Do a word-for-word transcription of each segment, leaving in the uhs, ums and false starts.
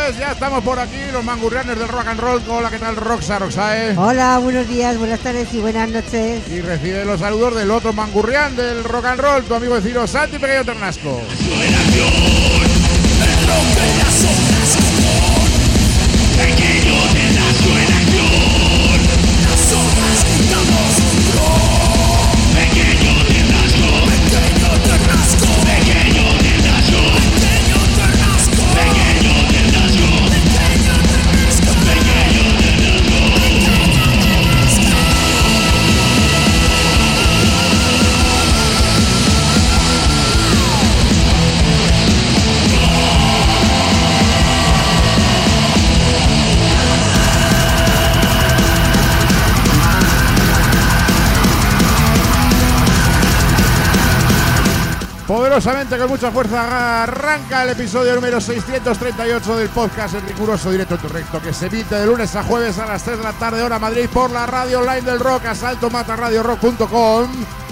noches, ya estamos por aquí, los mangurrianes del rock and roll. Hola, ¿qué tal, Roxa, Roxae? Hola, buenos días, buenas tardes y buenas noches. Y recibe los saludos del otro mangurrián del rock and roll, tu amigo vecino Santi Pequeño Ternasco. Poderosamente, con mucha fuerza, arranca el episodio número seiscientos treinta y ocho del podcast El Riguroso Directo en tu Recto, que se emite de lunes a jueves a las tres de la tarde, hora Madrid, por la radio online del rock, asalto mata radio rock punto com.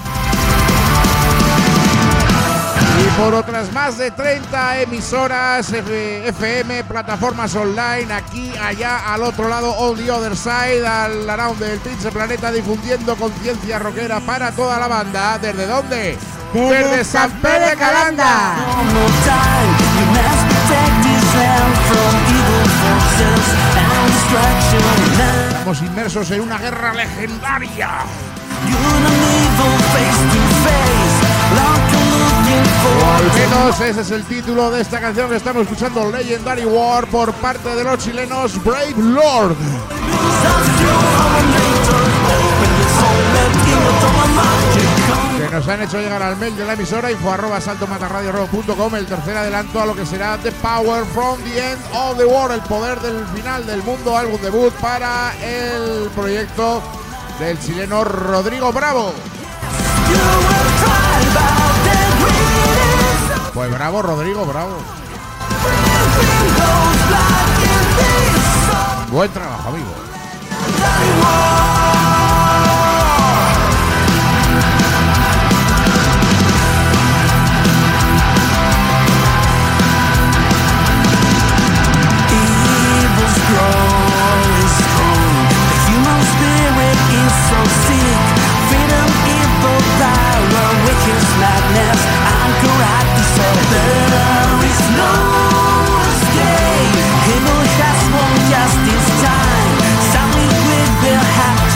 Y por otras más de treinta emisoras, F M, plataformas online, aquí, allá, al otro lado, on the other side, al around del pinche planeta, difundiendo conciencia rockera para toda la banda. ¿Desde dónde? Desde, Desde San Pedro de Calanda. Estamos inmersos en una guerra legendaria. O al menos ese es el título de esta canción que estamos escuchando, Legendary War, por parte de los chilenos Brave Lord. Que nos han hecho llegar al mail de la emisora, info arroba salto mata radio rock punto com, el tercer adelanto a lo que será The Power from the End of the World, el poder del final del mundo, álbum debut para el proyecto del chileno Rodrigo Bravo. Pues bravo, Rodrigo, bravo. Buen trabajo, amigo. Justice time, something with the happy.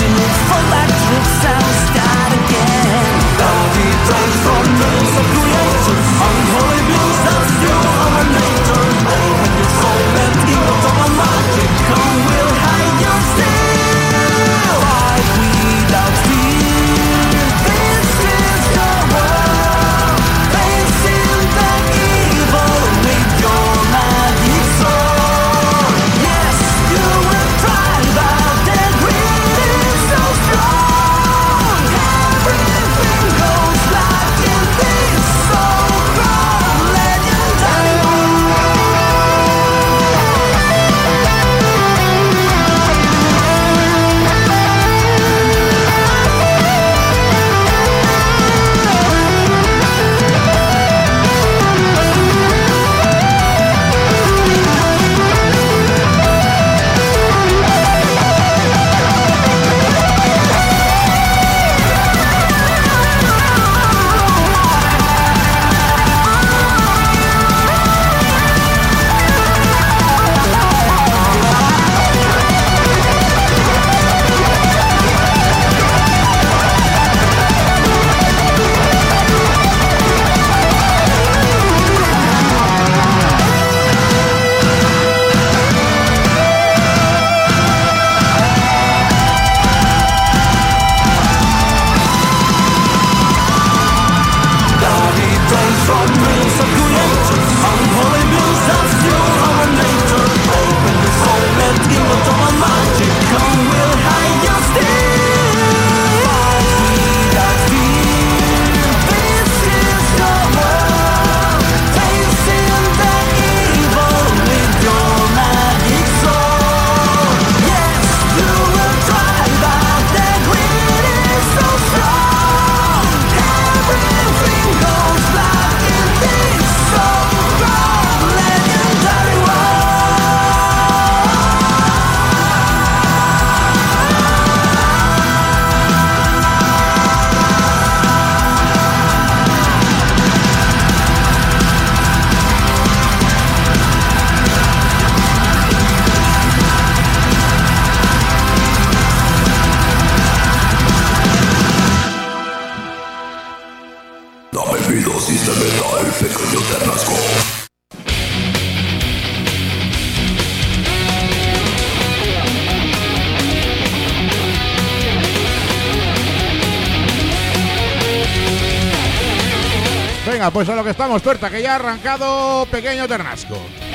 Venga, pues a lo que estamos, tuerta, que ya ha arrancado Pequeño Ternasco.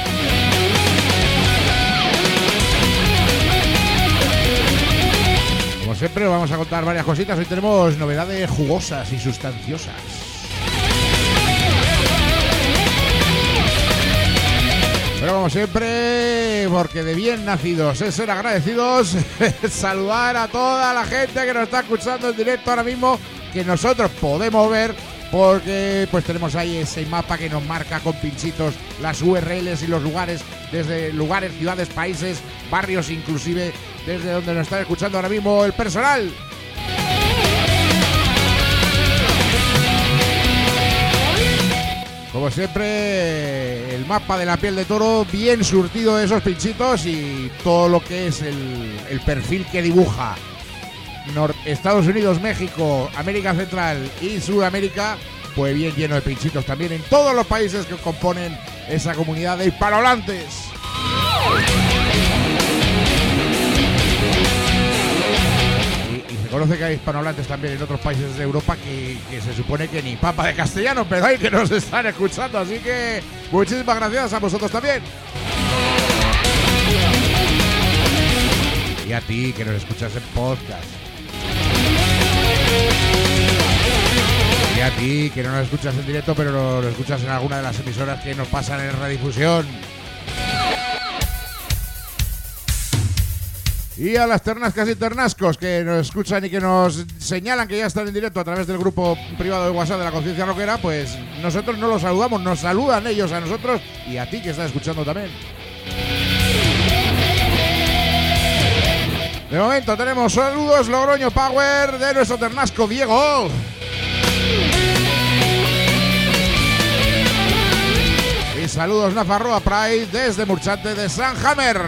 Como siempre, vamos a contar varias cositas. Hoy tenemos novedades jugosas y sustanciosas. Pero como siempre, porque de bien nacidos es ser agradecidos, saludar a toda la gente que nos está escuchando en directo ahora mismo, que nosotros podemos ver, porque pues tenemos ahí ese mapa que nos marca con pinchitos las U R Ls y los lugares, desde lugares, ciudades, países, barrios, inclusive desde donde nos está escuchando ahora mismo el personal. Como siempre, el mapa de la piel de toro bien surtido de esos pinchitos y todo lo que es el, el perfil que dibuja Nord- Estados Unidos, México, América Central y Sudamérica, pues bien lleno de pinchitos también en todos los países que componen esa comunidad de hispanohablantes. Se conoce que hay hispanohablantes también en otros países de Europa que, que se supone que ni papa de castellano, pero hay que nos están escuchando, así que muchísimas gracias a vosotros también. Y a ti que nos escuchas en podcast. Y a ti que no nos escuchas en directo, pero nos escuchas en alguna de las emisoras que nos pasan en redifusión. Y a las ternascas y ternascos que nos escuchan y que nos señalan que ya están en directo a través del grupo privado de WhatsApp de la Conciencia Rockera, pues nosotros no los saludamos, nos saludan ellos a nosotros y a ti que estás escuchando también. De momento tenemos saludos Logroño Power de nuestro ternasco Diego. Y saludos Nafarroa Pride desde Murchante de San Hammer.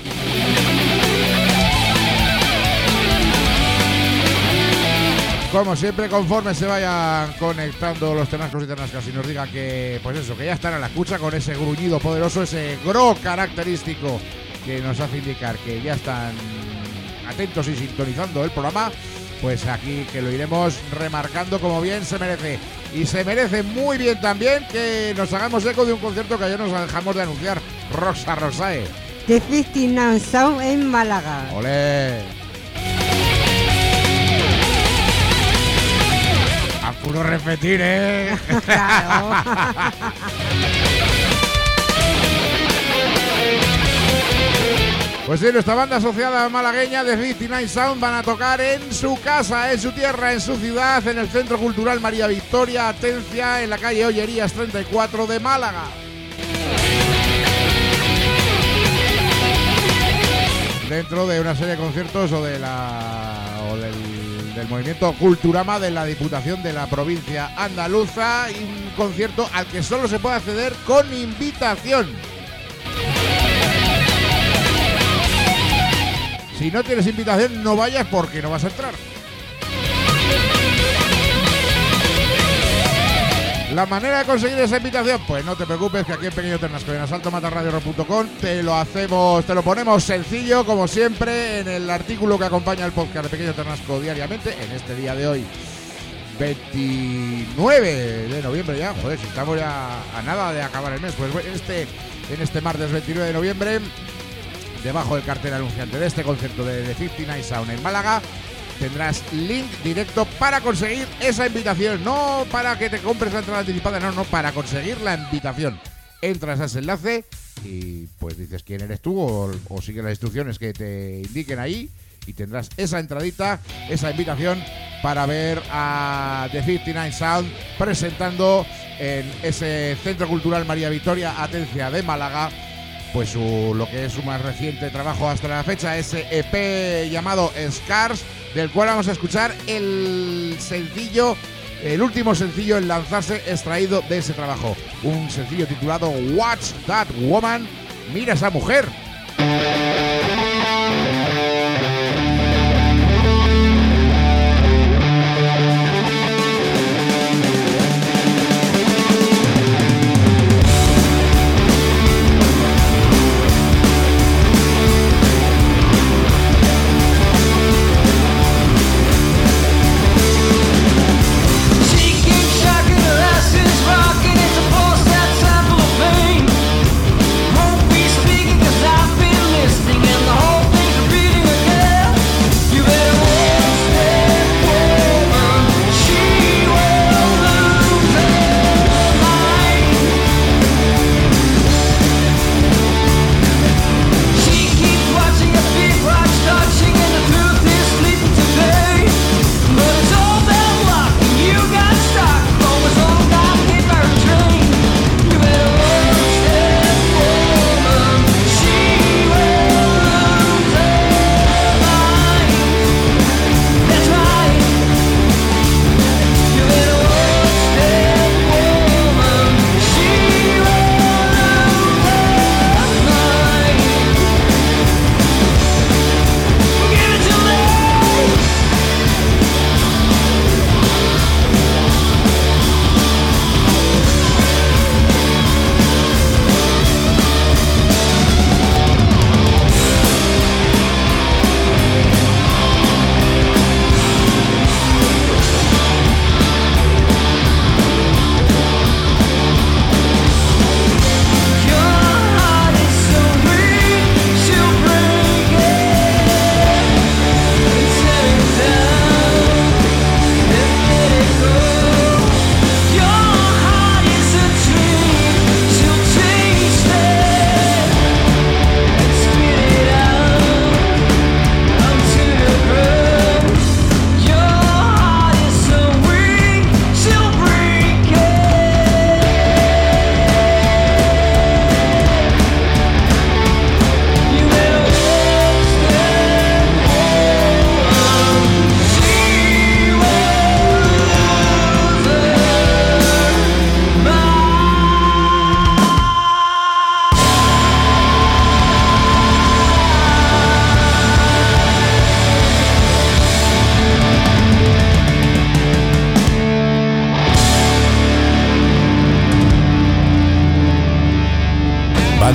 Como siempre, conforme se vayan conectando los ternascos y ternascas y nos digan que, pues eso, que ya están a la escucha con ese gruñido poderoso, ese gro característico que nos hace indicar que ya están atentos y sintonizando el programa, pues aquí que lo iremos remarcando como bien se merece. Y se merece muy bien también que nos hagamos eco de un concierto que ayer nos dejamos de anunciar, Rosa Rosae. The cincuenta y nueve Sound en Málaga. ¡Olé! A puro repetir, ¿eh? Claro. Pues sí, nuestra banda asociada malagueña de cincuenta y nueve Sound van a tocar en su casa, en su tierra, en su ciudad, en el Centro Cultural María Victoria Atencia, en la calle Ollerías treinta y cuatro de Málaga. Dentro de una serie de conciertos o de la o del, del movimiento Culturama de la Diputación de la provincia andaluza, y un concierto al que solo se puede acceder con invitación. Si no tienes invitación, no vayas porque no vas a entrar. La manera de conseguir esa invitación, pues no te preocupes, que aquí en Pequeño Ternasco, en asalto mata radio rock punto com, te lo hacemos, te lo ponemos sencillo, como siempre, en el artículo que acompaña el podcast de Pequeño Ternasco diariamente, en este día de hoy, veintinueve de noviembre ya, joder, si estamos ya a nada de acabar el mes, pues en este, en este martes veintinueve de noviembre, debajo del cartel anunciante de este concierto de The cincuenta y nueve Sound en Málaga, tendrás link directo para conseguir esa invitación, no para que te compres la entrada anticipada, no, no, para conseguir la invitación. Entras a ese enlace y pues dices quién eres tú o, o sigue las instrucciones que te indiquen ahí y tendrás esa entradita, esa invitación para ver a The cincuenta y nueve Sound presentando en ese Centro Cultural María Victoria Atencia de Málaga, pues su, lo que es su más reciente trabajo hasta la fecha, ese E P llamado Scars, del cual vamos a escuchar el sencillo, el último sencillo en lanzarse extraído de ese trabajo. Un sencillo titulado Watch That Woman, mira esa mujer. She keeps shocking us, is rock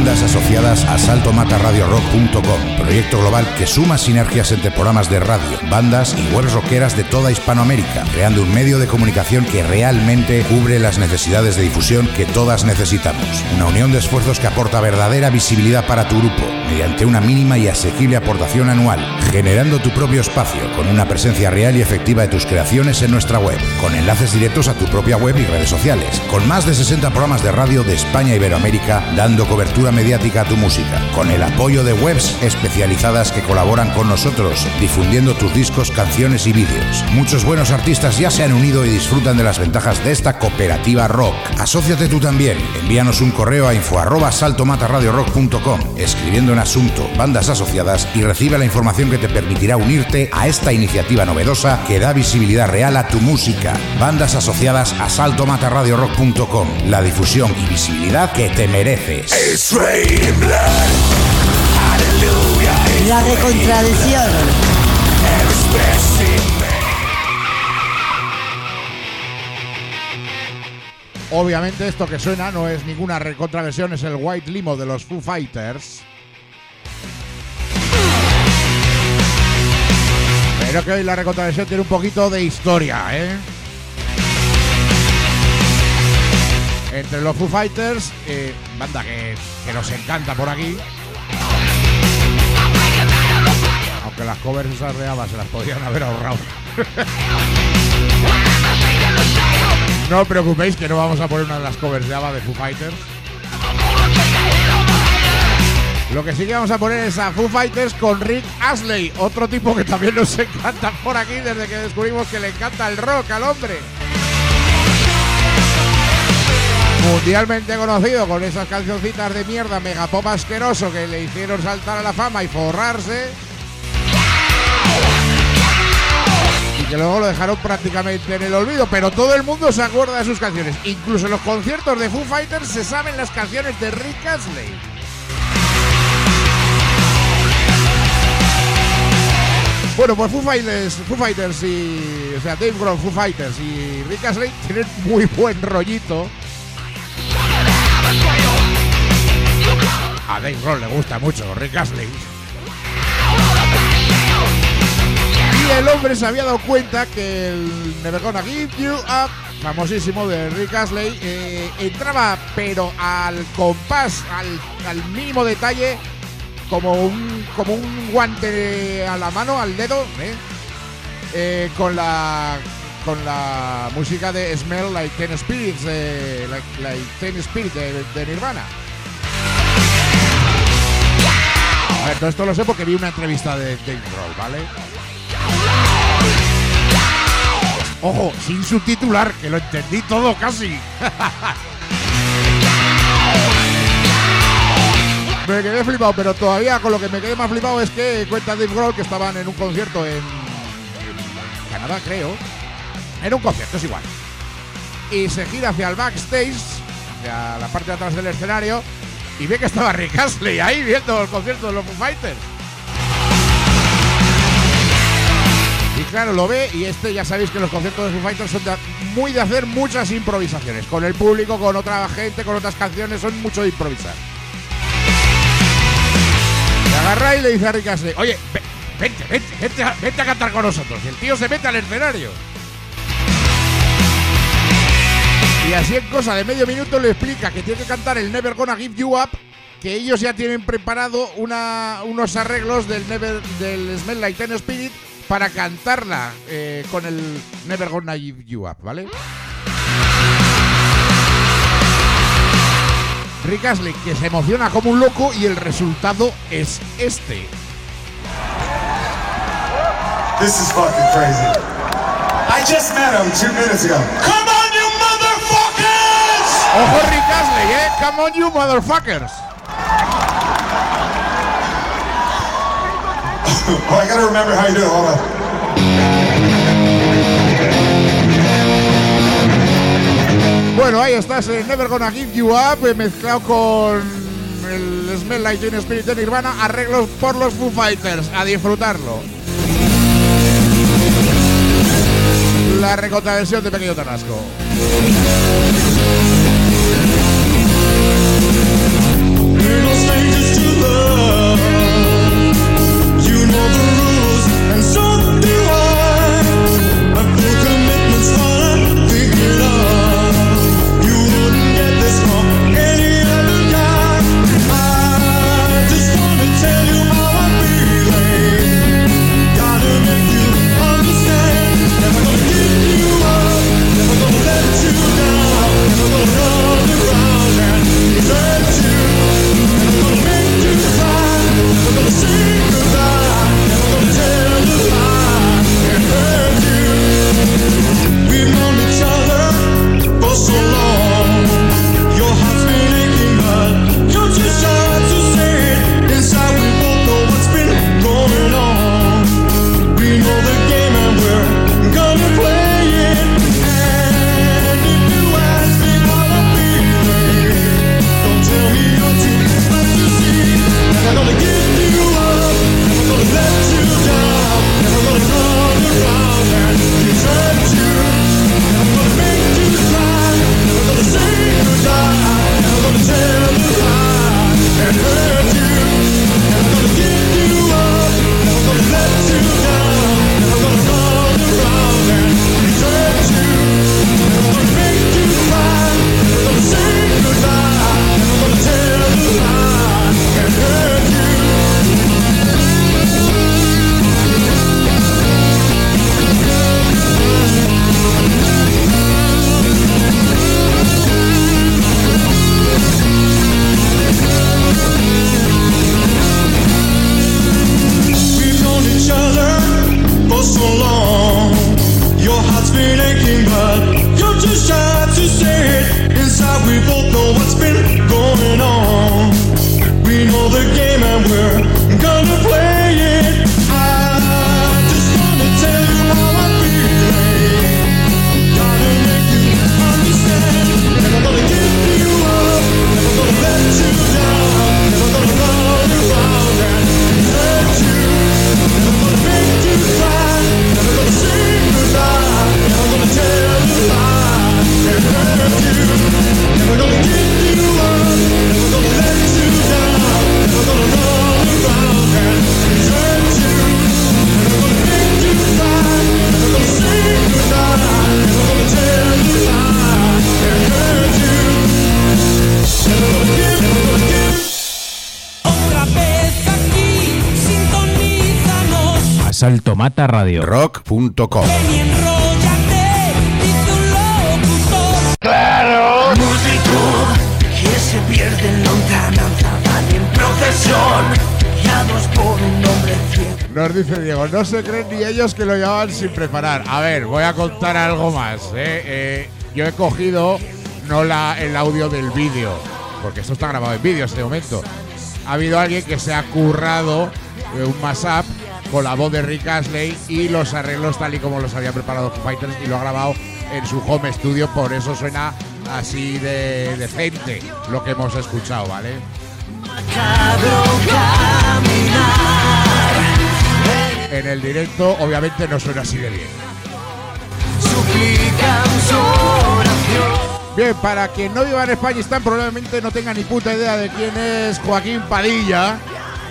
bandas asociadas a salto mata radio rock punto com, proyecto global que suma sinergias entre programas de radio, bandas y webs rockeras de toda Hispanoamérica, creando un medio de comunicación que realmente cubre las necesidades de difusión que todas necesitamos. Una unión de esfuerzos que aporta verdadera visibilidad para tu grupo, mediante una mínima y asequible aportación anual, generando tu propio espacio con una presencia real y efectiva de tus creaciones en nuestra web, con enlaces directos a tu propia web y redes sociales, con más de sesenta programas de radio de España e Iberoamérica dando cobertura mediática a tu música, con el apoyo de webs especializadas que colaboran con nosotros, difundiendo tus discos, canciones y vídeos. Muchos buenos artistas ya se han unido y disfrutan de las ventajas de esta cooperativa rock. Asóciate tú también. Envíanos un correo a info arroba salto mata radio rock punto com, escribiendo en asunto bandas asociadas, y recibe la información que te permitirá unirte a esta iniciativa novedosa que da visibilidad real a tu música. Bandas asociadas a salto mata radio rock punto com, la difusión y visibilidad que te mereces. La recontradicción. Obviamente esto que suena no es ninguna recontraversión, es el White Limo de los Foo Fighters. Pero que hoy la recontraversión tiene un poquito de historia, ¿eh? Entre los Foo Fighters, eh, banda que, que nos encanta por aquí. Aunque las covers esas de ABBA se las podían haber ahorrado. No os preocupéis que no vamos a poner una de las covers de ABBA de Foo Fighters. Lo que sí que vamos a poner es a Foo Fighters con Rick Astley, otro tipo que también nos encanta por aquí desde que descubrimos que le encanta el rock al hombre. Mundialmente conocido con esas cancioncitas de mierda megapop asqueroso que le hicieron saltar a la fama y forrarse, y que luego lo dejaron prácticamente en el olvido, pero todo el mundo se acuerda de sus canciones. Incluso en los conciertos de Foo Fighters se saben las canciones de Rick Astley. Bueno, pues Foo Fighters, Foo Fighters y... O sea, Dave Grohl, Foo Fighters y Rick Astley tienen muy buen rollito. A Dave Grohl le gusta mucho Rick Astley. Y el hombre se había dado cuenta que el Never Gonna Give You Up, famosísimo de Rick Astley, eh, entraba pero al compás, al, al mínimo detalle, como un, como un guante a la mano, al dedo, ¿eh? Eh, con la con la música de Smell Like Teen Spirit, eh, like, like Teen Spirit de, de Nirvana. A ver, todo esto lo sé porque vi una entrevista de Dave Grohl, ¿vale? Ojo, sin subtitular, que lo entendí todo casi. Me quedé flipado, pero todavía con lo que me quedé más flipado es que cuenta Dave Grohl que estaban en un concierto en, en Canadá, creo. Era un concierto, es igual. Y se gira hacia el backstage, hacia la parte de atrás del escenario, y ve que estaba Rick Astley ahí viendo el concierto de los Foo Fighters. Y claro, lo ve, y este ya sabéis que los conciertos de Foo Fighters son de, muy de hacer muchas improvisaciones. Con el público, con otra gente, con otras canciones, son mucho de improvisar. Le agarra y le dice a Rick Astley: oye, vente, vente, vente a, vente a cantar con nosotros. Y el tío se mete al escenario. Y así en cosa de medio minuto le explica que tiene que cantar el Never Gonna Give You Up, que ellos ya tienen preparado una, unos arreglos del, Never, del Smell Like Teen Spirit para cantarla eh, con el Never Gonna Give You Up, ¿vale? Rick Astley, que se emociona como un loco, y el resultado es este. This is fucking crazy. I just met him two minutes ago. Come on, you motherfuckers! Ojo Rick Astley, eh? Come on, you motherfuckers. Oh, I gotta remember how you do it. Hold on. Bueno, ahí estás, el Never Gonna Give You Up, mezclado con el Smell Like Teen Spirit de Nirvana, arreglos por los Foo Fighters. A disfrutarlo. La recontraversión de Pequeño Tarrasco. Salto Mata Radio. rock punto com. ¡Claro! Multitud que se pierde en lontananza, van en procesión, guiados por un hombre ciego. Nos dice Diego, no se creen ni ellos que lo llevaban sin preparar. A ver, voy a contar algo más. ¿eh? Eh, yo he cogido no la, el audio del vídeo, porque esto está grabado en vídeo en este momento. Ha habido alguien que se ha currado eh, un mashup con la voz de Rick Astley y los arreglos tal y como los había preparado Foo Fighters, y lo ha grabado en su home studio, por eso suena así de decente lo que hemos escuchado, ¿vale? En el directo obviamente no suena así de bien. Bien, para quien no viva en Españistán probablemente no tenga ni puta idea de quién es Joaquín Padilla.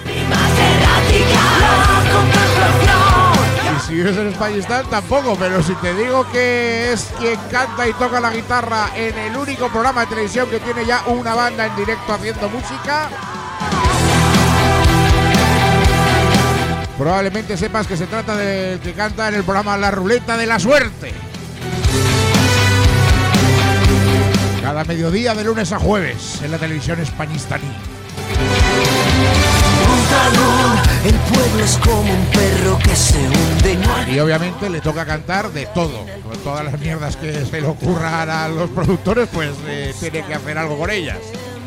Y si vives en Españistán tampoco, pero si te digo que es quien canta y toca la guitarra en el único programa de televisión que tiene ya una banda en directo haciendo música, probablemente sepas que se trata del que canta en el programa La Ruleta de la Suerte. Cada mediodía de lunes a jueves en la televisión españistaní. El pueblo es como un perro que se hunde. Y obviamente le toca cantar de todo. Con todas las mierdas que se le ocurran a los productores, pues eh, tiene que hacer algo con ellas.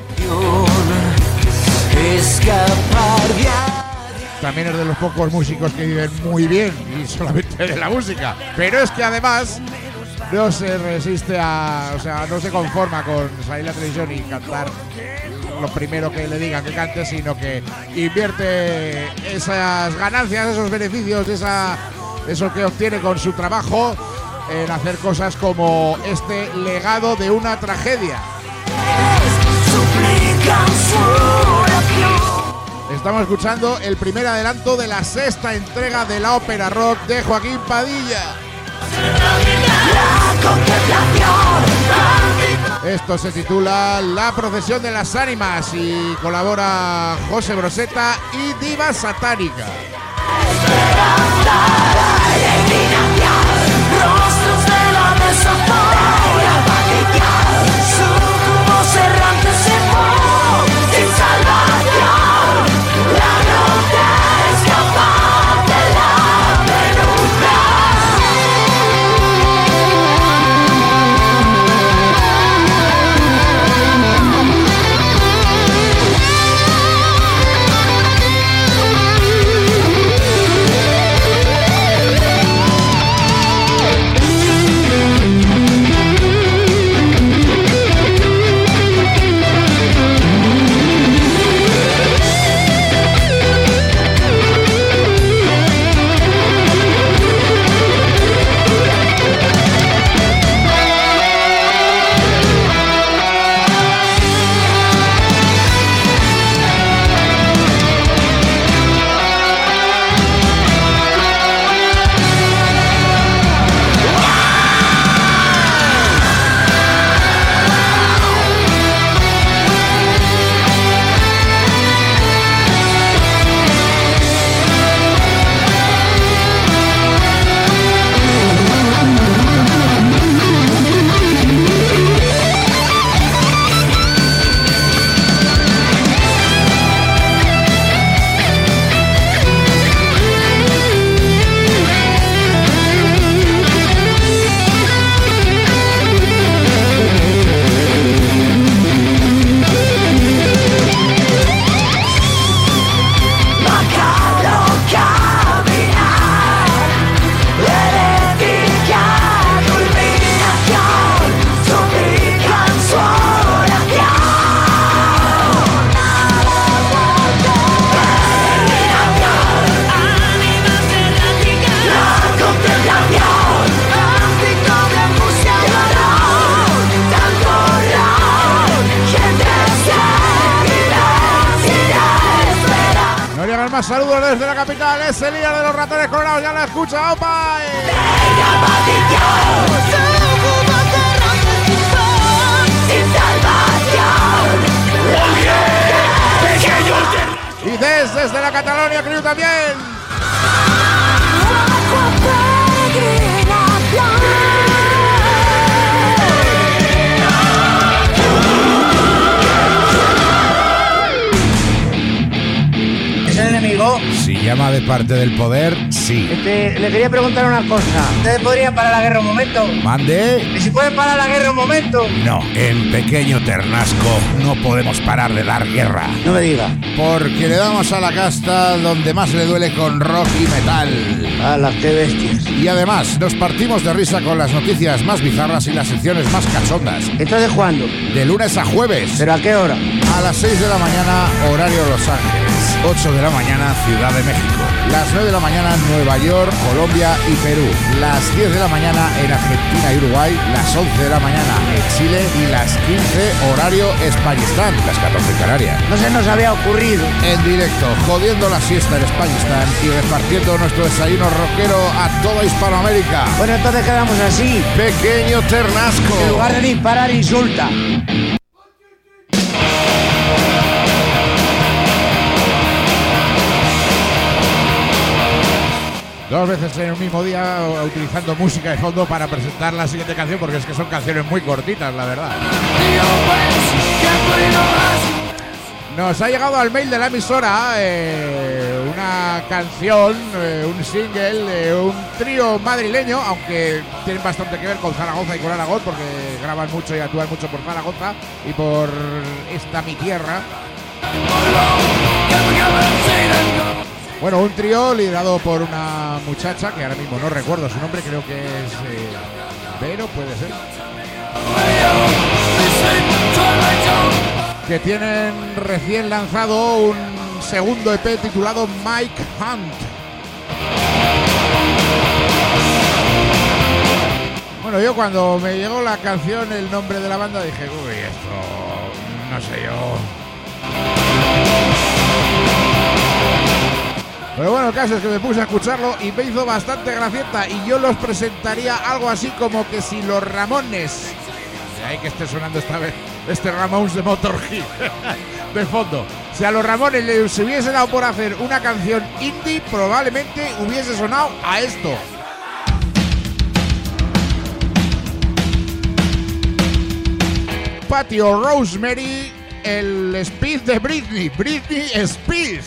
También es de los pocos músicos que viven muy bien y solamente de la música. Pero es que además no se resiste a... O sea, no se conforma con salir a la televisión y cantar lo primero que le digan que cante, sino que invierte esas ganancias, esos beneficios, esa, eso que obtiene con su trabajo en hacer cosas como este legado de una tragedia. Estamos escuchando el primer adelanto de la sexta entrega de la ópera rock de Joaquín Padilla. Esto se titula La procesión de las ánimas y colabora José Broseta y Diva Satánica. Rostros de la desaforada vaquilla, sucubos errantes sin voz, sin salvación, la noche escapar de la penumbra. Saludos desde la capital, es el líder de los ratones colorados, ya la escucha, opa. Y desde, desde la Catalonia, creo también. Enemigo. Si llama de parte del poder, sí. Este, le quería preguntar una cosa. ¿Ustedes podrían parar la guerra un momento? ¿Mande? ¿Y si pueden parar la guerra un momento? No, en Pequeño Ternasco no podemos parar de dar guerra. No me diga. Porque le damos a la casta donde más le duele con rock y metal. ¡A las que bestias! Y además, nos partimos de risa con las noticias más bizarras y las secciones más cachondas. ¿Entonces cuándo? De lunes a jueves. ¿Pero a qué hora? A las seis de la mañana, horario Los Ángeles. ocho de la mañana, Ciudad de México. Las nueve de la mañana, Nueva York, Colombia y Perú. Las diez de la mañana en Argentina y Uruguay. Las once de la mañana en Chile. Y las quince, horario Españistán. Las catorce en Canarias. No se nos había ocurrido. En directo, jodiendo la siesta en Españistán y repartiendo nuestro desayuno rockero a toda Hispanoamérica. Bueno, entonces quedamos así. Pequeño Ternasco. En lugar de disparar, insulta. Dos veces en un mismo día utilizando música de fondo para presentar la siguiente canción, porque es que son canciones muy cortitas, la verdad. Nos ha llegado al mail de la emisora eh, una canción, eh, un single, eh, un trío madrileño, aunque tienen bastante que ver con Zaragoza y con Aragón, porque graban mucho y actúan mucho por Zaragoza y por esta mi tierra. Bueno, un trío liderado por una muchacha que ahora mismo no recuerdo su nombre, creo que es eh, Vero, puede ser. Que tienen recién lanzado un segundo E P titulado Mike Hunt. Bueno, yo cuando me llegó la canción, el nombre de la banda, dije, uy, esto, no sé yo. Pero bueno, el caso es que me puse a escucharlo y me hizo bastante gracieta, y yo los presentaría algo así como que si los Ramones, de ahí que esté sonando esta vez este Ramones de Motorhead de fondo, si a los Ramones les hubiese dado por hacer una canción indie, probablemente hubiese sonado a esto. Patio Rosemary, el Speed de Britney, Britney Speed.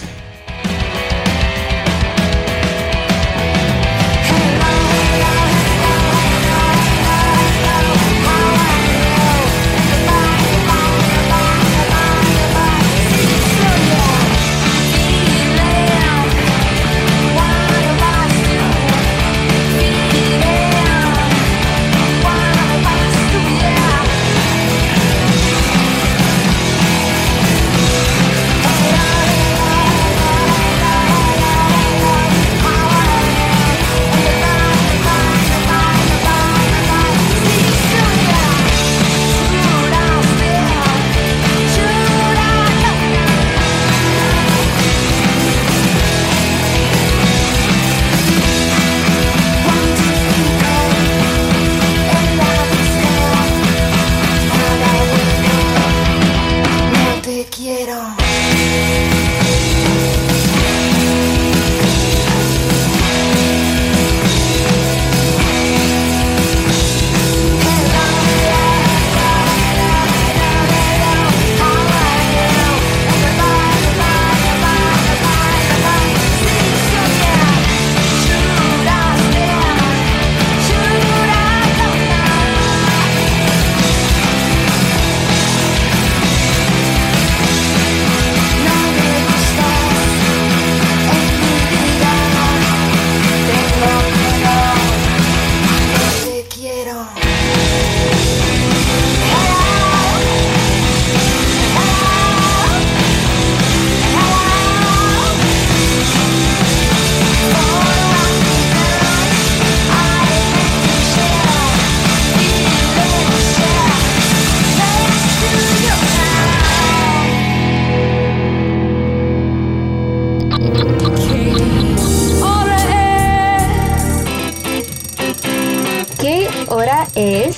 es...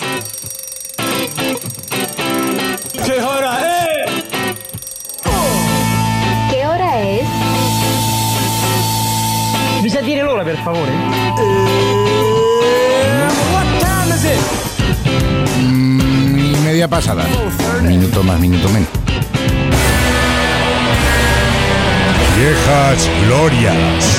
¿Qué hora es? ¿Qué hora es? Mi sa dire l'ora, per favore? What time is it? Mm, y media pasada. Minuto más, minuto menos. Viejas glorias.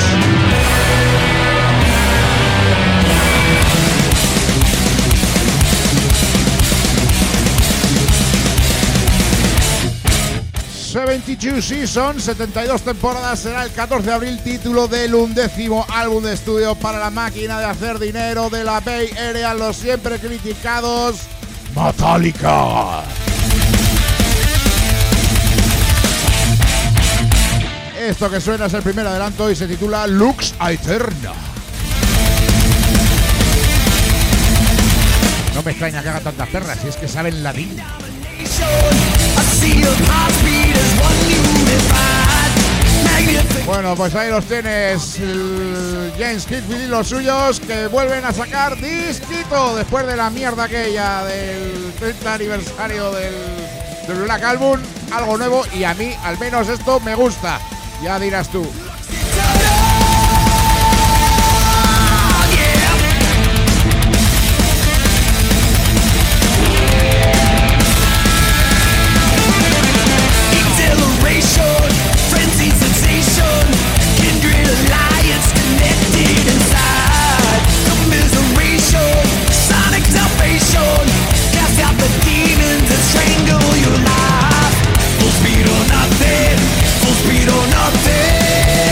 setenta y dos Seasons, setenta y dos temporadas, será el catorce de abril, título del undécimo álbum de estudio para la máquina de hacer dinero de la Bay Area, los siempre criticados Metallica. Esto que suena es el primer adelanto y se titula Lux Aeterna. No me extraña que haga tantas perras, si es que saben latín. Bueno, pues ahí los tienes, el James Hetfield y los suyos, que vuelven a sacar disquito después de la mierda aquella del treinta aniversario del, del Black Album. Algo nuevo y a mí al menos esto me gusta, ya dirás tú. Full speed or nothing, full speed or nothing.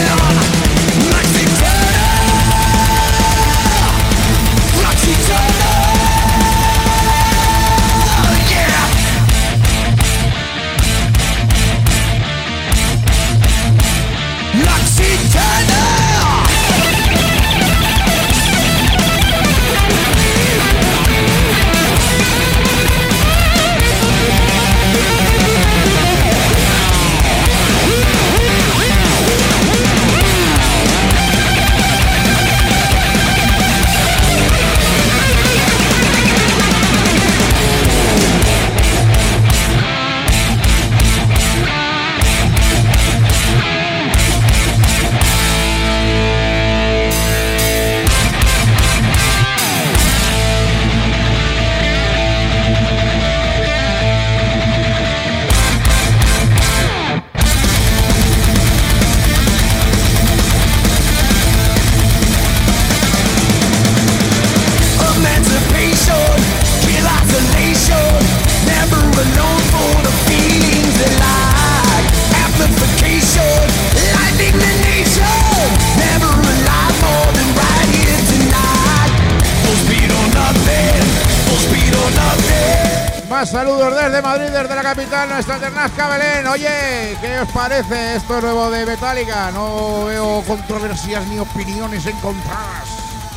Más saludos desde Madrid, desde la capital, nuestra Ternasca Belén. Oye, ¿qué os parece esto nuevo de Metallica? No veo controversias ni opiniones encontradas.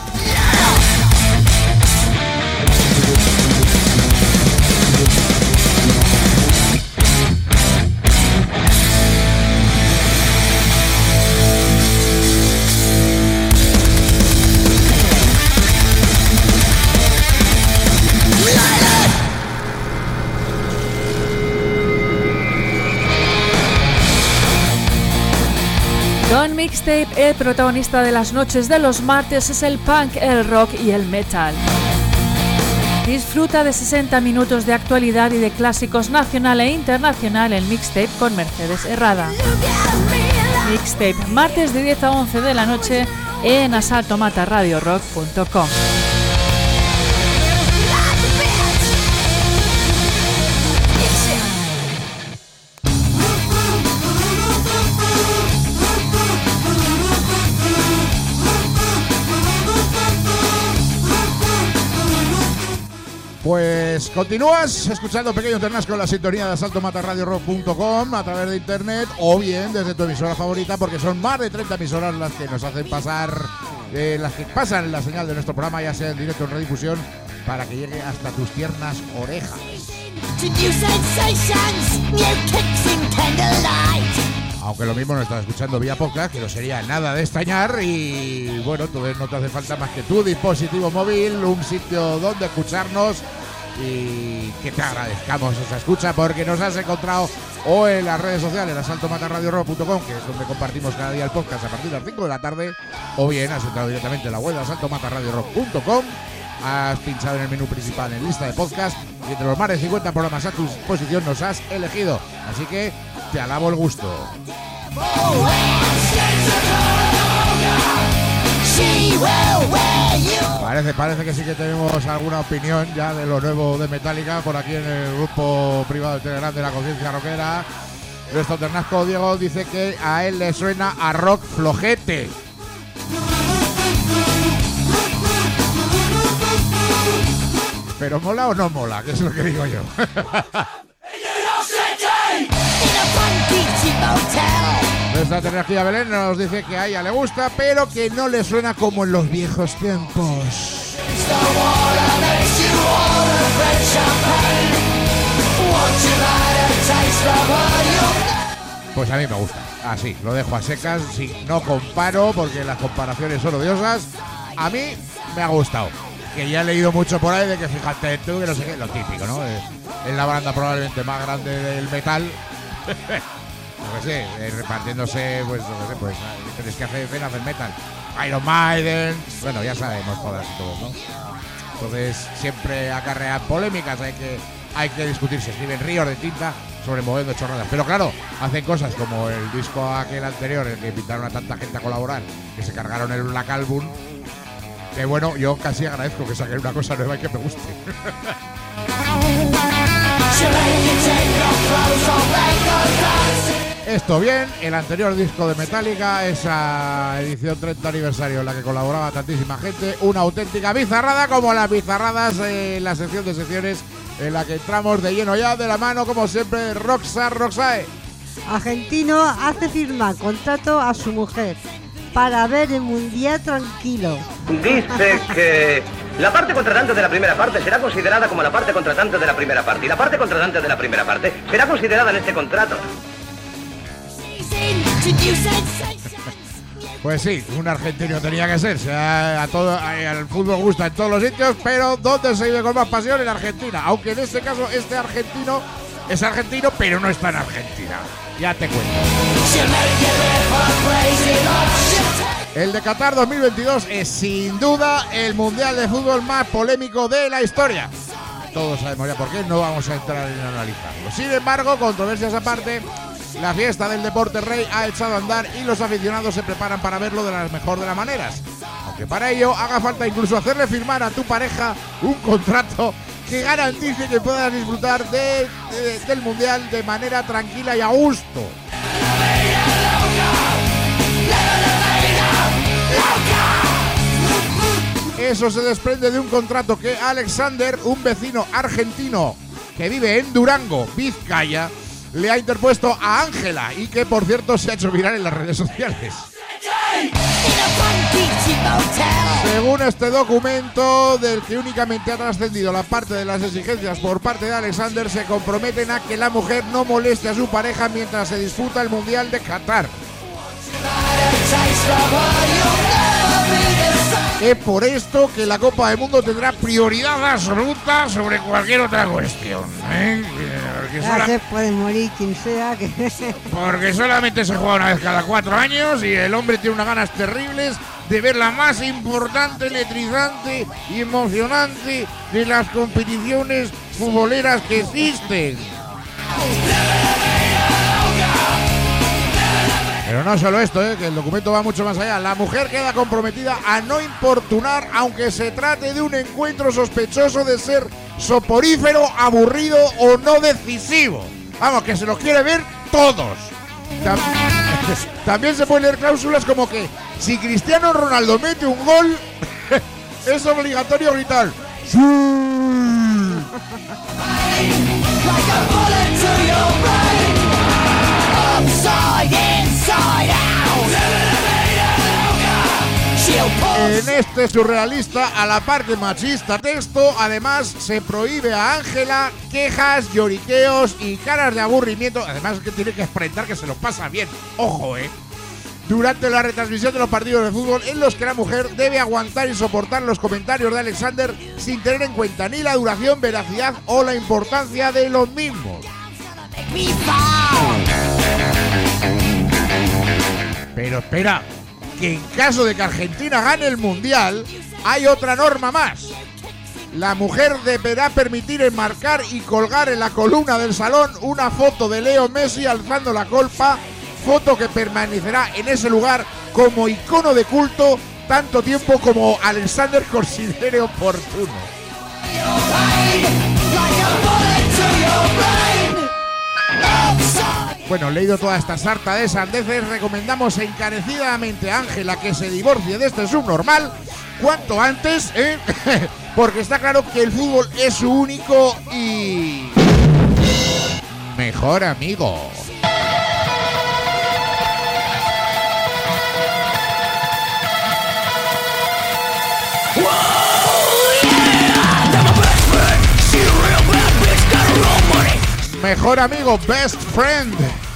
Con Mixtape, el protagonista de las noches de los martes es el punk, el rock y el metal. Disfruta de sesenta minutos de actualidad y de clásicos nacional e internacional en Mixtape con Mercedes Herrada. Mixtape, martes de diez a once de la noche en asalto mata radio rock punto com. Pues continúas escuchando Pequeño Ternasco en la sintonía de asalto mata radio rock punto com a través de internet o bien desde tu emisora favorita, porque son más de treinta emisoras las que nos hacen pasar, eh, las que pasan la señal de nuestro programa, ya sea en directo o en redifusión, para que llegue hasta tus tiernas orejas. Aunque lo mismo no estás escuchando vía podcast, que no sería nada de extrañar, y bueno, entonces no te hace falta más que tu dispositivo móvil, un sitio donde escucharnos, y que te agradezcamos esa escucha porque nos has encontrado o en las redes sociales, asalto mata radio rock punto com, que es donde compartimos cada día el podcast a partir de las cinco de la tarde, o bien has entrado directamente en la web de asalto mata radio rock punto com, has pinchado en el menú principal en lista de podcast y entre los más de cincuenta programas a tu disposición nos has elegido, así que te alabo el gusto. Parece, parece que sí que tenemos alguna opinión ya de lo nuevo de Metallica por aquí en el grupo privado de Telegram de la Conciencia Rockera. Nuestro Ternasco Diego dice que a él le suena a rock flojete. Pero mola o no mola, que es lo que digo yo. Nuestra Ternasquilla Belén nos dice que a ella le gusta, pero que no le suena como en los viejos tiempos. Pues a mí me gusta, así, lo dejo a secas, si no comparo, porque las comparaciones son odiosas. A mí me ha gustado, que ya he leído mucho por ahí de que fíjate tú, que no sé qué, lo típico, ¿no? Es, es la banda probablemente más grande del metal. No sé, eh, repartiéndose, pues, no sé, pues, pero es que hace pena hacer metal. Iron Maiden, bueno, ya sabemos todas y todos, ¿no? Entonces, siempre acarrean polémicas, hay que, hay que discutir, se escriben ríos de tinta sobre moviendo chorradas. Pero claro, hacen cosas como el disco aquel anterior, en el que invitaron a tanta gente a colaborar, que se cargaron el Black Album, que bueno, yo casi agradezco que saquen una cosa nueva y que me guste. Esto bien, el anterior disco de Metallica, esa edición treinta aniversario en la que colaboraba tantísima gente, una auténtica bizarrada como las bizarradas en la sección de secciones en la que entramos de lleno ya de la mano, como siempre, Roxa Roxae. Argentino hace firmar contrato a su mujer para ver el mundial tranquilo. Dice que la parte contratante de la primera parte será considerada como la parte contratante de la primera parte y la parte contratante de la primera parte será considerada en este contrato. Pues sí, un argentino tenía que ser. O sea, a todo, al fútbol gusta en todos los sitios, pero ¿dónde se vive con más pasión? En Argentina. Aunque en este caso este argentino es argentino, pero no está en Argentina. Ya te cuento. El de Qatar dos mil veintidós es sin duda el mundial de fútbol más polémico de la historia. Todos sabemos ya por qué, no vamos a entrar en analizarlo. Sin embargo, controversias aparte, la fiesta del deporte rey ha echado a andar y los aficionados se preparan para verlo de la mejor de las maneras. Aunque para ello haga falta incluso hacerle firmar a tu pareja un contrato que garantice que puedas disfrutar de, de, del mundial de manera tranquila y a gusto. Eso se desprende de un contrato que Alexander, un vecino argentino que vive en Durango, Vizcaya, le ha interpuesto a Ángela y que, por cierto, se ha hecho viral en las redes sociales. Según este documento, del que únicamente ha trascendido la parte de las exigencias por parte de Alexander, se comprometen a que la mujer no moleste a su pareja mientras se disputa el Mundial de Qatar. Es por esto que la Copa del Mundo tendrá prioridad absoluta sobre cualquier otra cuestión, ¿eh? Porque, ya sola... se puede morir quien sea. Que... Porque solamente se juega una vez cada cuatro años y el hombre tiene unas ganas terribles de ver la más importante, electrizante y emocionante de las competiciones futboleras que existen. Pero no solo esto, ¿eh? Que el documento va mucho más allá. La mujer queda comprometida a no importunar aunque se trate de un encuentro sospechoso de ser soporífero, aburrido o no decisivo. Vamos, que se los quiere ver todos. Tam- También se pueden leer cláusulas como que si Cristiano Ronaldo mete un gol, es obligatorio gritar ¡sí! En este surrealista, a la parte machista texto, además se prohíbe a Ángela quejas, lloriqueos y caras de aburrimiento. Además que tiene que enfrentar que se lo pasa bien. Ojo, eh. Durante la retransmisión de los partidos de fútbol en los que la mujer debe aguantar y soportar los comentarios de Alexander sin tener en cuenta ni la duración, veracidad o la importancia de los mismos. Pero espera, que en caso de que Argentina gane el Mundial, hay otra norma más. La mujer deberá permitir enmarcar y colgar en la columna del salón una foto de Leo Messi alzando la copa, foto que permanecerá en ese lugar como icono de culto tanto tiempo como Alexander considere oportuno. Bueno, leído toda esta sarta de sandeces, recomendamos encarecidamente a Ángela que se divorcie de este subnormal cuanto antes, ¿eh? Porque está claro que el fútbol es su único y mejor amigo. Mejor amigo, best friend.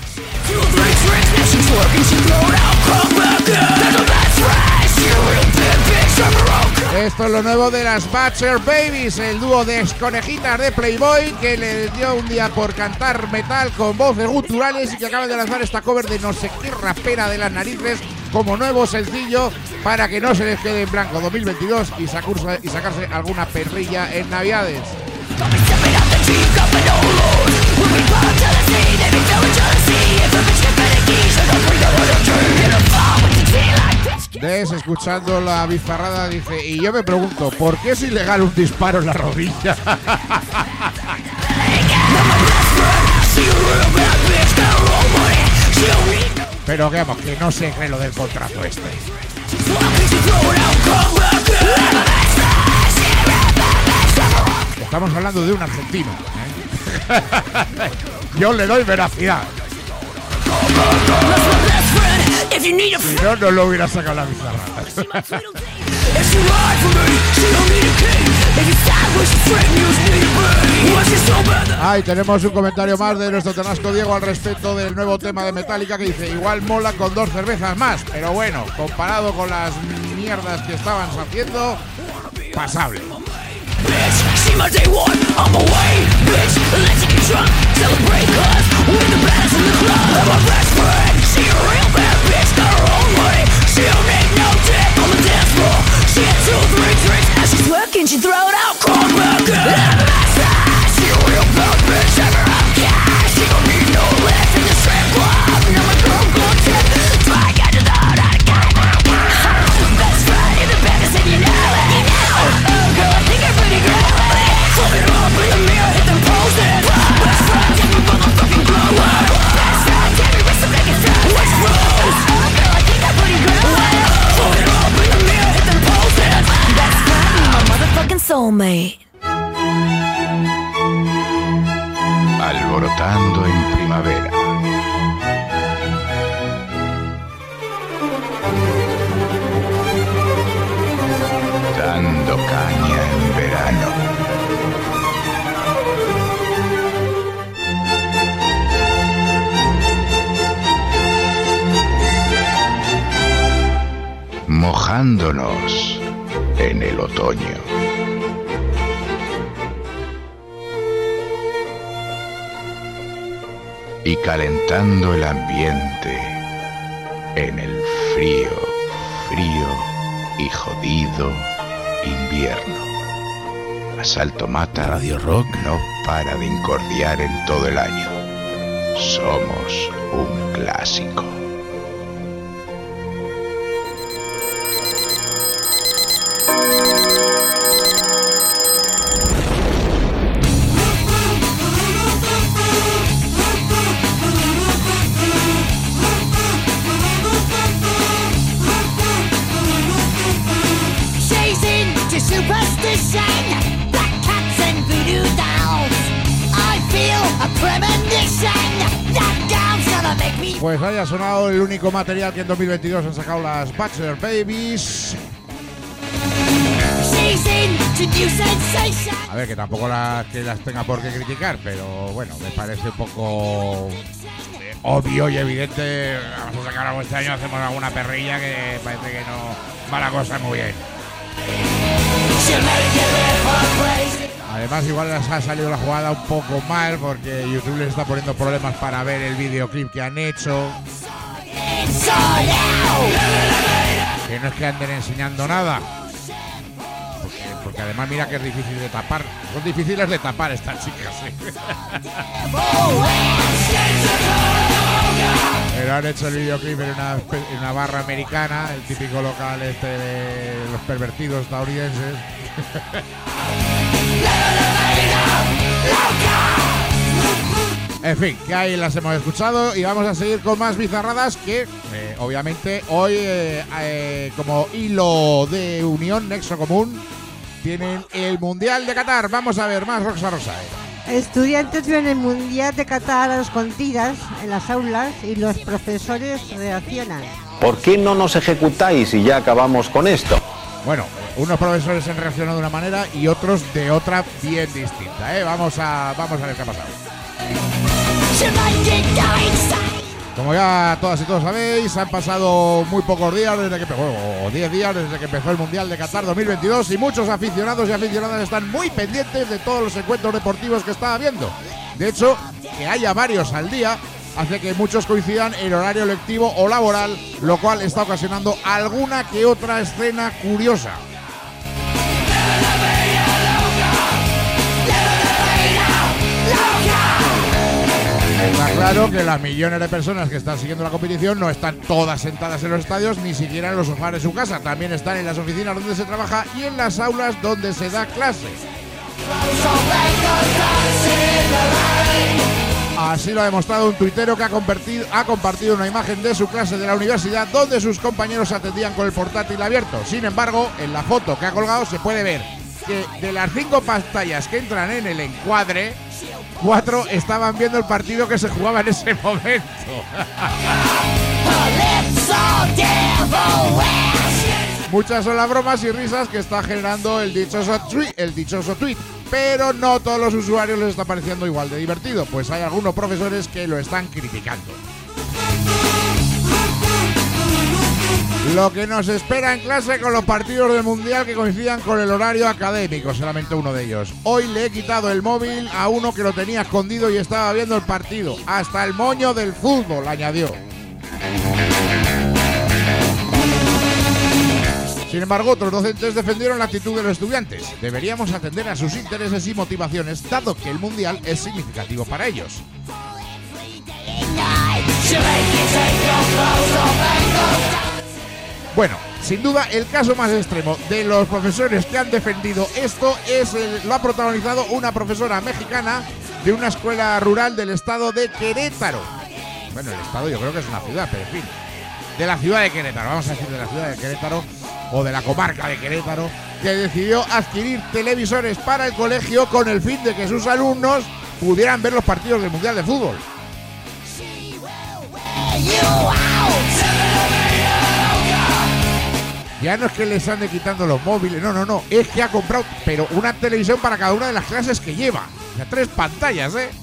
Esto es lo nuevo de las Butcher Babies, el dúo de conejitas de Playboy que le dio un día por cantar metal con voces guturales y que acaban de lanzar esta cover de no sé qué rapera de las narices como nuevo sencillo para que no se les quede en blanco dos mil veintidós y, sacurse, y sacarse alguna perrilla en Navidades. Des, escuchando la bizarrada, dice, y yo me pregunto, ¿por qué es ilegal un disparo en la rodilla? Pero vamos, que no se cree lo del contrato este. Estamos hablando de un argentino, ¿eh? Yo le doy veracidad. Si no, no lo hubiera sacado la bizarra. Ahí tenemos un comentario más de nuestro tenasco Diego al respecto del nuevo tema de Metallica que dice, igual mola con dos cervezas más, pero bueno, comparado con las mierdas que estaban haciendo, pasable. See my day one, I'm away, bitch. Let's get drunk, celebrate cause we're the baddest in the club. I'm my best friend, she a real bad bitch, got her own money. She don't need no dick on the dance floor. She had two, three drinks, as she's working, she throw it out, crawl back in. I'm the best friend, she a real bad bitch, ever have cash. She don't need no lift in the strip club. Now my girl gon' tip, so I got to know how to get it. Best friend in the back, I said you know it. Oh girl, I think I'm pretty great. Flip it up in the mirror, hit them poses. Best friend, take me motherfucking glow up. Best friend, take me with some naked friends. What's rose? Oh girl, I think I'm pretty great. Flip it up in the mirror, hit them poses. Best friend, my motherfucking soulmate. alborotando en primavera. Dando caña en verano. Mojándonos en el otoño. Y calentando el ambiente en el frío, frío y jodido invierno. Asalto Mata Radio Rock no para de incordiar en todo el año. Somos un clásico. Pues haya sonado el único material que en dos mil veintidós han sacado las Bachelor Babies. A ver, que tampoco las que las tenga por qué criticar, pero bueno, me parece un poco obvio y evidente. Vamos a sacar algo este año, hacemos alguna perrilla que parece que no va la cosa muy bien. Además, igual les ha salido la jugada un poco mal porque YouTube les está poniendo problemas para ver el videoclip que han hecho. Que no es que anden enseñando nada. Porque, porque además mira que es difícil de tapar. Son difíciles de tapar estas chicas. ¿eh? Pero han hecho el videoclip en una, en una barra americana, el típico local este de los pervertidos estadounidenses. En fin, que ahí las hemos escuchado y vamos a seguir con más bizarradas que, eh, obviamente, hoy, eh, eh, como hilo de unión, nexo común, tienen el Mundial de Qatar. Vamos a ver más, Roxa Rosa. Estudiantes ven el Mundial de Qatar a escondidas en las aulas y los profesores reaccionan. ¿Por qué no nos ejecutáis y ya acabamos con esto? Bueno, unos profesores han reaccionado de una manera y otros de otra bien distinta, ¿eh? Vamos a, vamos a ver qué ha pasado. Como ya todas y todos sabéis, han pasado muy pocos días desde que bueno, o diez días desde que empezó el Mundial de Qatar dos mil veintidós y muchos aficionados y aficionadas están muy pendientes de todos los encuentros deportivos que está habiendo. De hecho, que haya varios al día hace que muchos coincidan en horario lectivo o laboral, lo cual está ocasionando alguna que otra escena curiosa. Está claro que las millones de personas que están siguiendo la competición no están todas sentadas en los estadios, ni siquiera en los sofás de su casa. También están en las oficinas donde se trabaja y en las aulas donde se da clase. Así lo ha demostrado un tuitero que ha, ha compartido una imagen de su clase de la universidad donde sus compañeros atendían con el portátil abierto. Sin embargo, en la foto que ha colgado se puede ver que de las cinco pantallas que entran en el encuadre, cuatro estaban viendo el partido que se jugaba en ese momento. Muchas son las bromas y risas que está generando el dichoso tweet, el dichoso tweet, pero no todos los usuarios les está pareciendo igual de divertido, pues hay algunos profesores que lo están criticando. Lo que nos espera en clase con los partidos del Mundial que coincidan con el horario académico, solamente uno de ellos. Hoy le he quitado el móvil a uno que lo tenía escondido y estaba viendo el partido. Hasta el moño del fútbol, añadió. Sin embargo, otros docentes defendieron la actitud de los estudiantes. Deberíamos atender a sus intereses y motivaciones, dado que el Mundial es significativo para ellos. Bueno, sin duda el caso más extremo de los profesores que han defendido esto es el, lo ha protagonizado una profesora mexicana de una escuela rural del estado de Querétaro. Bueno, el estado yo creo que es una ciudad, pero en fin, de la ciudad de Querétaro, vamos a decir de la ciudad de Querétaro o de la comarca de Querétaro, que decidió adquirir televisores para el colegio con el fin de que sus alumnos pudieran ver los partidos del Mundial de Fútbol. Ya no es que les ande quitando los móviles, no, no, no, es que ha comprado, pero una televisión para cada una de las clases que lleva. O sea, tres pantallas, ¿eh?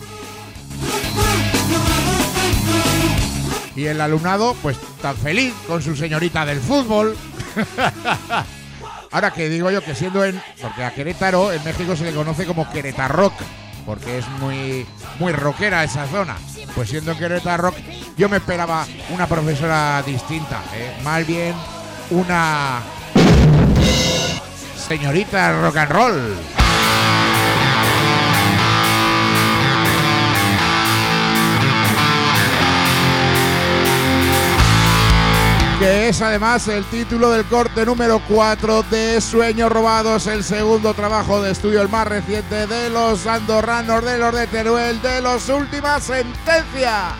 Y el alumnado, pues tan feliz con su señorita del fútbol. Ahora que digo yo que siendo en... Porque a Querétaro, en México se le conoce como Querétaro, porque es muy, muy rockera esa zona. Pues siendo en Querétaro, yo me esperaba una profesora distinta, ¿eh? Más bien una señorita rock and roll. Que es además el título del corte número cuatro de Sueños Robados, el segundo trabajo de estudio, el más reciente de los andorranos, de los de Teruel, de los Última Sentencia.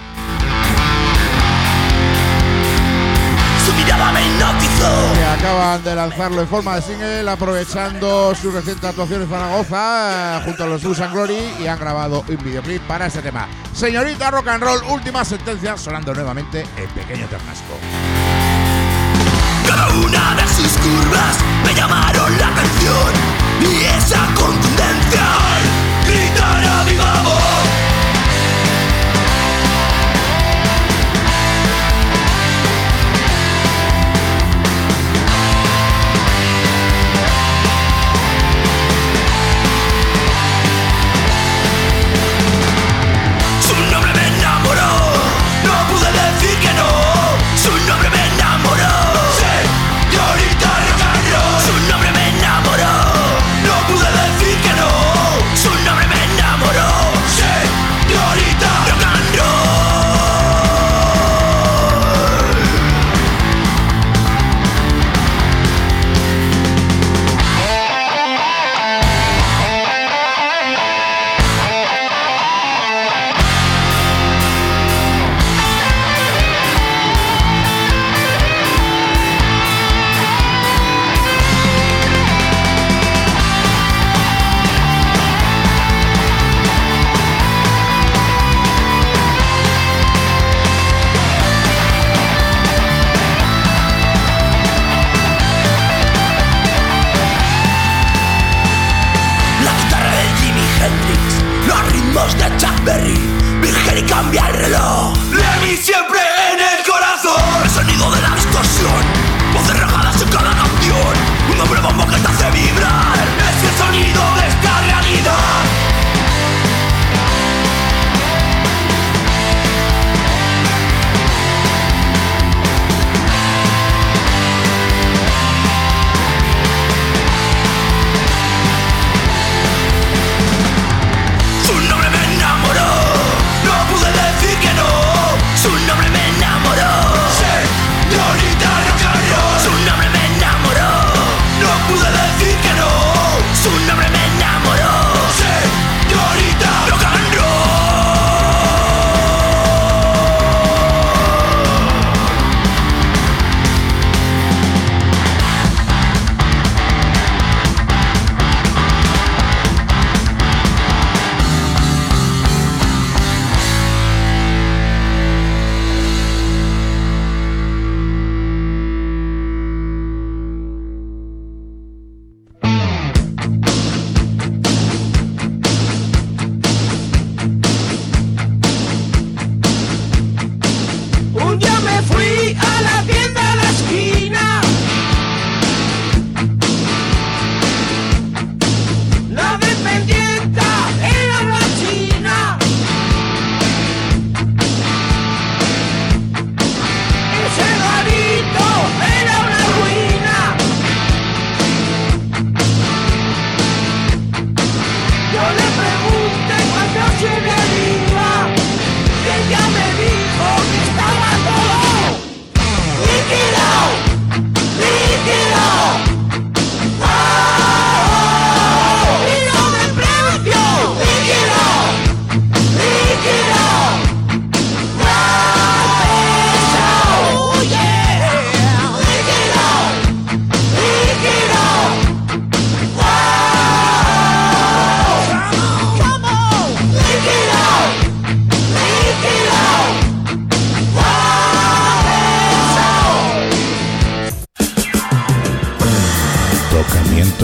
Su mirada me hipnotizó. Que acaban de lanzarlo en forma de single, aprovechando su reciente actuación en Zaragoza junto a los Gus and Glory, y han grabado un videoclip para este tema. Señorita Rock and Roll, Última Sentencia, sonando nuevamente en Pequeño Ternasco. Cada una de sus curvas me llamaron la atención, y esa contundencia al gritar a viva voz. Su nombre me enamoró, no pude decir que no. Su nombre me enamoró. Su nombre me enamoró, no pude decir que no. Su nombre me enamoró, señorita rock and roll. Los ritmos de Chuck Berry, virgen y cambia el reloj. Lemmy siempre en el corazón. El sonido de la distorsión, voces rajadas en cada canción. Un hombre bombo que te hace vibrar. Es el sonido de esta realidad. Su nombre me enamoró, no pude decir que no. Su nombre me enamoró, señorita rock and roll. Su nombre me enamoró, no pude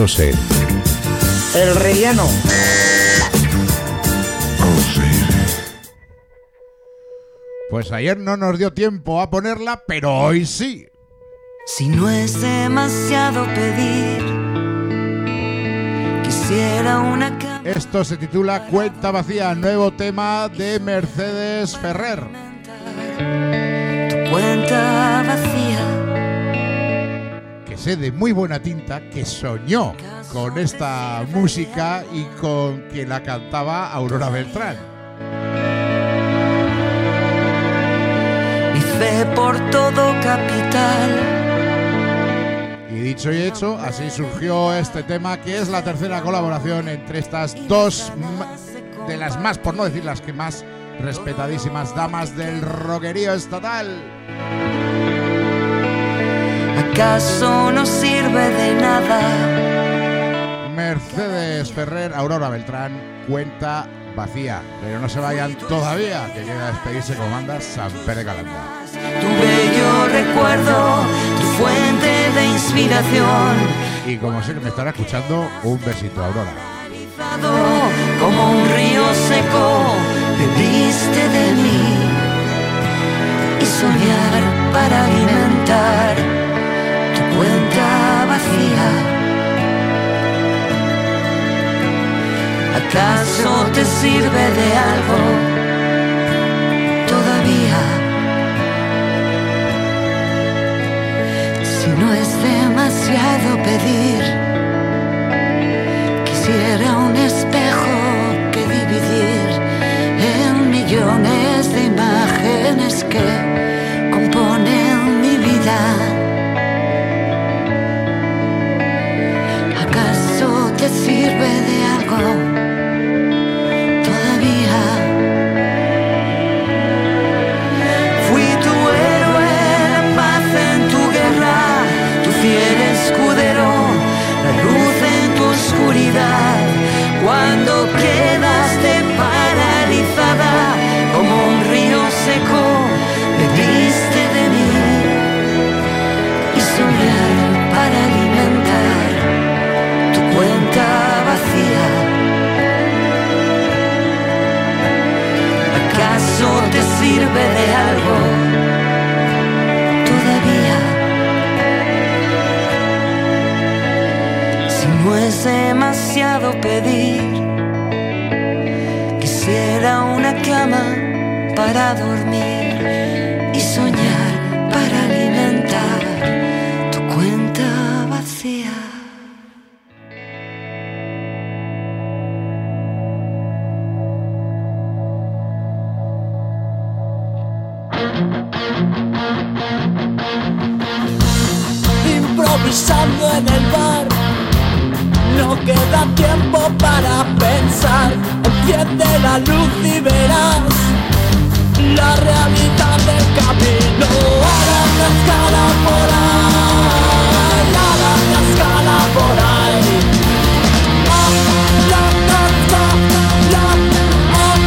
centrándose. El relleno. Pues ayer no nos dio tiempo a ponerla, pero hoy sí. Si no es demasiado pedir, quisiera una cama. Esto se titula Cuenta Vacía, nuevo tema de Mercedes Ferrer. Tu cuenta vacía. Que sé de muy buena tinta que soñó con esta música y con que la cantaba Aurora Beltrán. Mi fe por todo capital. Y dicho y hecho, así surgió este tema, que es la tercera colaboración entre estas dos de las más, por no decir las que más, respetadísimas damas del rockerío estatal. ¿Acaso no sirve de nada? Mercedes Ferrer, Aurora Beltrán, Cuenta Vacía. Pero no se vayan todavía, que queda despedirse como manda Samper de Calanda. Tu bello recuerdo, tu fuente de inspiración. Y como sé que me estará escuchando, un besito, Aurora. Como un río seco, bebiste de mí. Y soñar para alimentar tu cuenta vacía. ¿Acaso te sirve de algo todavía? Si no es demasiado pedir, quisiera un espejo que dividir en millones de imágenes que componen mi vida. ¿Acaso te sirve de algo todavía? Fui tu héroe, la paz en tu guerra, tu fiel escudero, la luz en tu oscuridad. Cuando quedaste paralizada como un río seco, bebiste de mí. Y soñar para alimentar tu cuenta vacía. ¿Acaso te sirve de algo todavía? Si no es demasiado pedir, quisiera una cama para dormir y soñar para alimentar tu cuenta vacía. Improvisando en el bar, no queda tiempo para pensar. Enciende la luz y verás la realidad del camino. A la cascada por ahí, a la cascada por ahí. A la cascada, la, a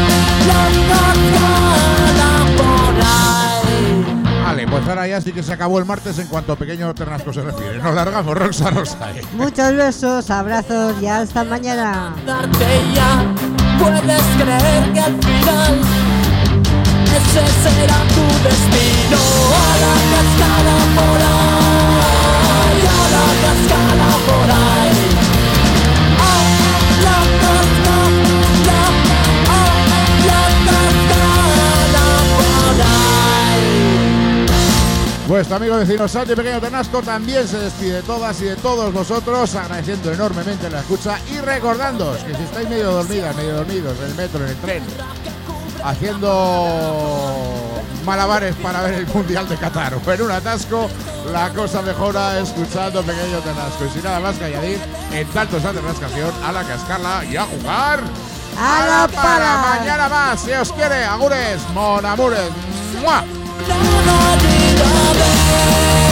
la cascada por ahí. Vale, pues ahora ya sí que se acabó el martes en cuanto a Pequeño Ternasco se refiere. Nos largamos, Rosa Rosa. ¿eh? Muchos besos, abrazos y hasta mañana. Puedes creer que al final ese será tu destino. A la cascada por ahí, a la cascada por ahí. A la cascada, a la cascada por ahí. Vuestro amigo vecino Santi Pequeño Ternasco también se despide de todas y de todos vosotros, agradeciendo enormemente la escucha y recordándoos que si estáis medio dormidas, medio dormidos en el metro, en el tren, haciendo malabares para ver el Mundial de Qatar o en un atasco, la cosa mejora escuchando Pequeño Ternasco. Y sin nada más que añadir, en tanto esa rascación, a la cascarla y a jugar a la para. para mañana más, si os quiere, agures, monamures. ¡Mua! La vida de